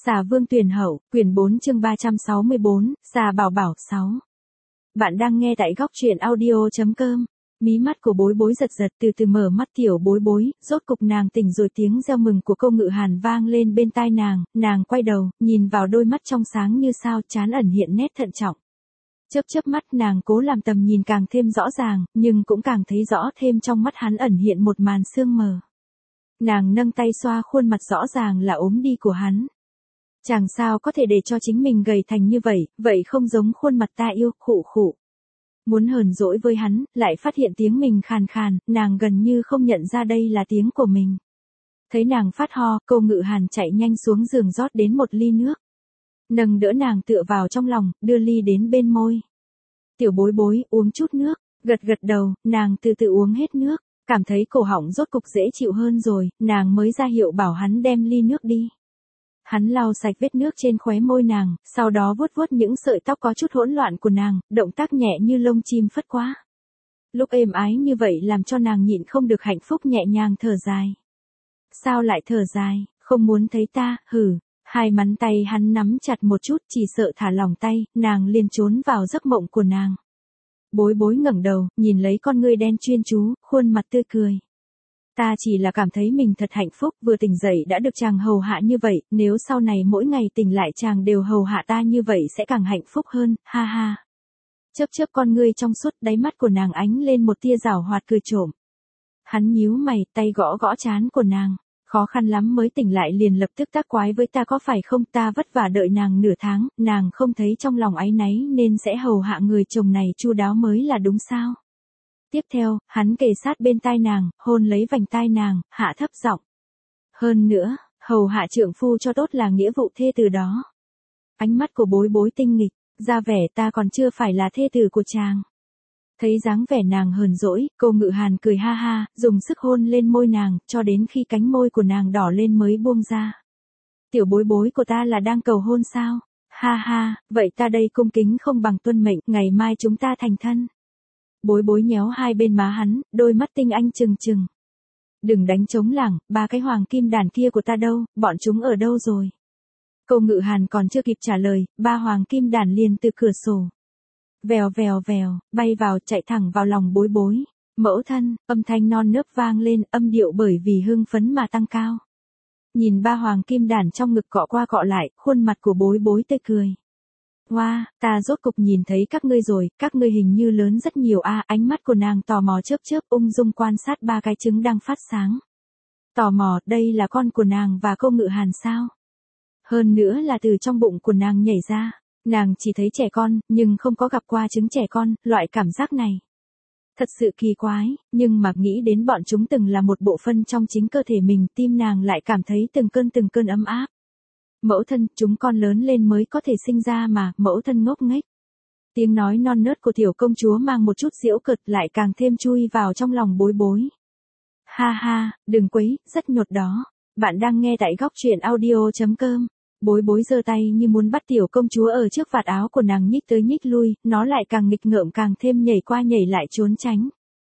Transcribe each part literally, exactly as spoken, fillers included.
Xà Vương Tuyển Hậu, quyển bốn chương ba trăm sáu mươi bốn, Xà Bảo Bảo sáu. Bạn đang nghe tại góc truyện audio.com. Mí mắt của Bối Bối giật giật, từ từ mở mắt. Tiểu Bối Bối, rốt cục nàng tỉnh rồi. Tiếng reo mừng của Câu Ngự Hàn vang lên bên tai nàng, nàng quay đầu, nhìn vào đôi mắt trong sáng như sao, trán ẩn hiện nét thận trọng. Chớp chớp mắt, nàng cố làm tầm nhìn càng thêm rõ ràng, nhưng cũng càng thấy rõ thêm trong mắt hắn ẩn hiện một màn sương mờ. Nàng nâng tay xoa khuôn mặt rõ ràng là ốm đi của hắn. Chàng sao có thể để cho chính mình gầy thành như vậy, vậy không giống khuôn mặt ta yêu, khụ khụ. Muốn hờn dỗi với hắn, lại phát hiện tiếng mình khàn khàn, nàng gần như không nhận ra đây là tiếng của mình. Thấy nàng phát ho, Câu Ngự Hàn chạy nhanh xuống giường rót đến một ly nước. Nâng đỡ nàng tựa vào trong lòng, đưa ly đến bên môi. Tiểu Bối Bối, uống chút nước, gật gật đầu, nàng từ từ uống hết nước, cảm thấy cổ họng rốt cục dễ chịu hơn rồi, nàng mới ra hiệu bảo hắn đem ly nước đi. Hắn lau sạch vết nước trên khóe môi nàng, sau đó vuốt vuốt những sợi tóc có chút hỗn loạn của nàng, động tác nhẹ như lông chim phất quá. Lúc êm ái như vậy làm cho nàng nhịn không được hạnh phúc nhẹ nhàng thở dài. Sao lại thở dài, không muốn thấy ta, hử. Hai mắn tay hắn nắm chặt một chút, chỉ sợ thả lỏng tay, nàng liền trốn vào giấc mộng của nàng. Bối Bối ngẩng đầu, nhìn lấy con ngươi đen chuyên chú, khuôn mặt tươi cười. Ta chỉ là cảm thấy mình thật hạnh phúc, vừa tỉnh dậy đã được chàng hầu hạ như vậy, nếu sau này mỗi ngày tỉnh lại chàng đều hầu hạ ta như vậy sẽ càng hạnh phúc hơn, ha ha. Chớp chớp con ngươi trong suốt, đáy mắt của nàng ánh lên một tia giảo hoạt cười trộm. Hắn nhíu mày, tay gõ gõ trán của nàng. Khó khăn lắm mới tỉnh lại liền lập tức tác quái với ta có phải không, ta vất vả đợi nàng nửa tháng, nàng không thấy trong lòng áy náy nên sẽ hầu hạ người chồng này chu đáo mới là đúng sao. Tiếp theo, hắn kề sát bên tai nàng, hôn lấy vành tai nàng, hạ thấp giọng. Hơn nữa, hầu hạ trượng phu cho tốt là nghĩa vụ thê tử đó. Ánh mắt của Bối Bối tinh nghịch, ra vẻ ta còn chưa phải là thê tử của chàng. Thấy dáng vẻ nàng hờn dỗi, Câu Ngự Hàn cười ha ha, dùng sức hôn lên môi nàng, cho đến khi cánh môi của nàng đỏ lên mới buông ra. Tiểu Bối Bối của ta là đang cầu hôn sao? Ha ha, vậy ta đây cung kính không bằng tuân mệnh, ngày mai chúng ta thành thân. Bối Bối nhéo hai bên má hắn, đôi mắt tinh anh trừng trừng. Đừng đánh trống lảng, ba cái hoàng kim đàn kia của ta đâu, bọn chúng ở đâu rồi? Câu Ngự Hàn còn chưa kịp trả lời, ba hoàng kim đàn liền từ cửa sổ. Vèo vèo vèo, bay vào, chạy thẳng vào lòng Bối Bối. Mẫu thân, âm thanh non nớt vang lên, âm điệu bởi vì hưng phấn mà tăng cao. Nhìn ba hoàng kim đàn trong ngực cọ qua cọ lại, khuôn mặt của Bối Bối tươi cười. Hoa, wow, ta rốt cục nhìn thấy các ngươi rồi, các ngươi hình như lớn rất nhiều a. À, ánh mắt của nàng tò mò chớp chớp, ung dung quan sát ba cái trứng đang phát sáng. Tò mò, đây là con của nàng và Câu Ngự Hàn sao? Hơn nữa là từ trong bụng của nàng nhảy ra. Nàng chỉ thấy trẻ con, nhưng không có gặp qua trứng trẻ con, loại cảm giác này. Thật sự kỳ quái, nhưng mà nghĩ đến bọn chúng từng là một bộ phận trong chính cơ thể mình, tim nàng lại cảm thấy từng cơn từng cơn ấm áp. Mẫu thân, chúng con lớn lên mới có thể sinh ra mà, mẫu thân ngốc nghếch. Tiếng nói non nớt của tiểu công chúa mang một chút giễu cợt lại càng thêm chui vào trong lòng Bối Bối. Ha ha, đừng quấy, rất nhột đó. Bạn đang nghe tại góc truyện audio.com. Bối Bối giơ tay như muốn bắt tiểu công chúa ở trước vạt áo của nàng nhích tới nhích lui, nó lại càng nghịch ngợm càng thêm nhảy qua nhảy lại trốn tránh.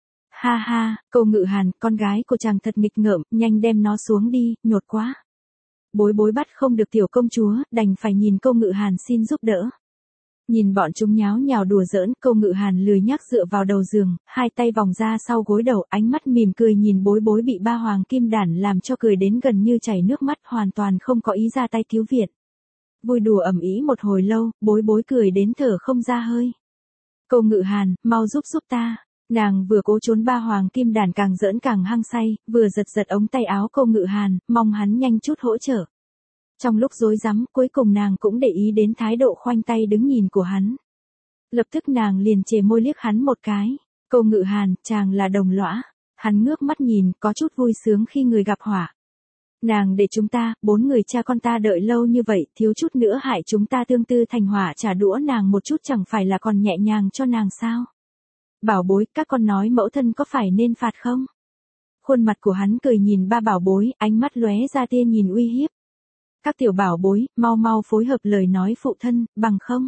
Ha ha, Câu Ngự Hàn, con gái của chàng thật nghịch ngợm, nhanh đem nó xuống đi, nhột quá. Bối Bối bắt không được tiểu công chúa, đành phải nhìn Câu Ngự Hàn xin giúp đỡ. Nhìn bọn chúng nháo nhào đùa giỡn, Câu Ngự Hàn lười nhác dựa vào đầu giường, hai tay vòng ra sau gối đầu, ánh mắt mỉm cười nhìn Bối Bối bị ba hoàng kim đàn làm cho cười đến gần như chảy nước mắt, hoàn toàn không có ý ra tay cứu viện. Vui đùa ầm ĩ một hồi lâu, Bối Bối cười đến thở không ra hơi. Câu Ngự Hàn, mau giúp giúp ta. Nàng vừa cố trốn ba hoàng kim đàn càng giỡn càng hăng say, vừa giật giật ống tay áo Câu Ngự Hàn, mong hắn nhanh chút hỗ trợ. Trong lúc rối rắm, cuối cùng nàng cũng để ý đến thái độ khoanh tay đứng nhìn của hắn. Lập tức nàng liền chề môi liếc hắn một cái. Câu Ngự Hàn, chàng là đồng lõa. Hắn ngước mắt nhìn, có chút vui sướng khi người gặp họa. Nàng để chúng ta, bốn người cha con ta đợi lâu như vậy, thiếu chút nữa hại chúng ta tương tư thành hỏa, trả đũa nàng một chút chẳng phải là còn nhẹ nhàng cho nàng sao? Bảo Bối, các con nói mẫu thân có phải nên phạt không? Khuôn mặt của hắn cười nhìn ba Bảo Bối, ánh mắt lóe ra tia nhìn uy hiếp. Các tiểu Bảo Bối, mau mau phối hợp lời nói phụ thân, bằng không?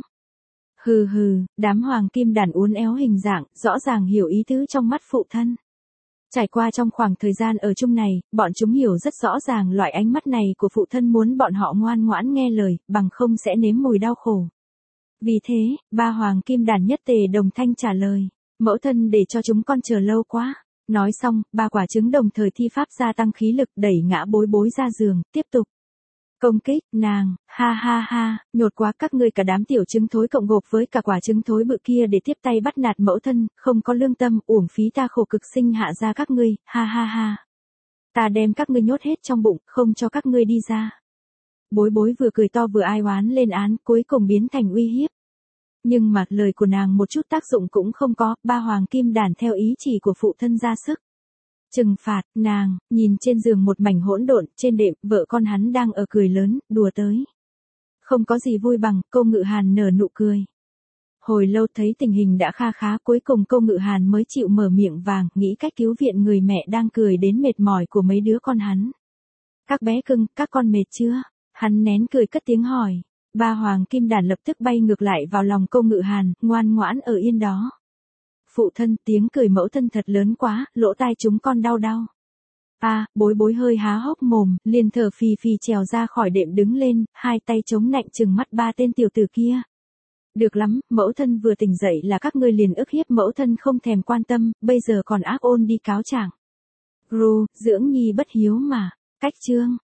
Hừ hừ, đám hoàng kim đàn uốn éo hình dạng, rõ ràng hiểu ý tứ trong mắt phụ thân. Trải qua trong khoảng thời gian ở chung này, bọn chúng hiểu rất rõ ràng loại ánh mắt này của phụ thân muốn bọn họ ngoan ngoãn nghe lời, bằng không sẽ nếm mùi đau khổ. Vì thế, ba hoàng kim đàn nhất tề đồng thanh trả lời, mẫu thân để cho chúng con chờ lâu quá. Nói xong, ba quả trứng đồng thời thi pháp gia tăng khí lực đẩy ngã bối bối ra giường, tiếp tục. Công kích, nàng, ha ha ha, nhột quá các ngươi cả đám tiểu trứng thối cộng gộp với cả quả trứng thối bự kia để tiếp tay bắt nạt mẫu thân, không có lương tâm, uổng phí ta khổ cực sinh hạ ra các ngươi, ha ha ha. Ta đem các ngươi nhốt hết trong bụng, không cho các ngươi đi ra. Bối bối vừa cười to vừa ai oán lên án, cuối cùng biến thành uy hiếp. Nhưng mà lời của nàng một chút tác dụng cũng không có, ba hoàng kim đàn theo ý chỉ của phụ thân ra sức. Trừng phạt, nàng, nhìn trên giường một mảnh hỗn độn, trên đệm, vợ con hắn đang ở cười lớn, đùa tới. Không có gì vui bằng, cô Ngự Hàn nở nụ cười. Hồi lâu thấy tình hình đã kha khá, cuối cùng cô Ngự Hàn mới chịu mở miệng vàng, nghĩ cách cứu viện người mẹ đang cười đến mệt mỏi của mấy đứa con hắn. Các bé cưng, các con mệt chưa? Hắn nén cười cất tiếng hỏi. Ba hoàng kim đàn lập tức bay ngược lại vào lòng cô Ngự Hàn, ngoan ngoãn ở yên đó. Phụ thân, tiếng cười mẫu thân thật lớn quá, lỗ tai chúng con đau đau. A, à, bối bối hơi há hốc mồm, liền thở phì phì trèo ra khỏi đệm đứng lên, hai tay chống nạnh trừng mắt ba tên tiểu tử kia. Được lắm, mẫu thân vừa tỉnh dậy là các ngươi liền ức hiếp mẫu thân không thèm quan tâm, bây giờ còn ác ôn đi cáo trạng. Ru, dưỡng nhi bất hiếu mà, cách chương.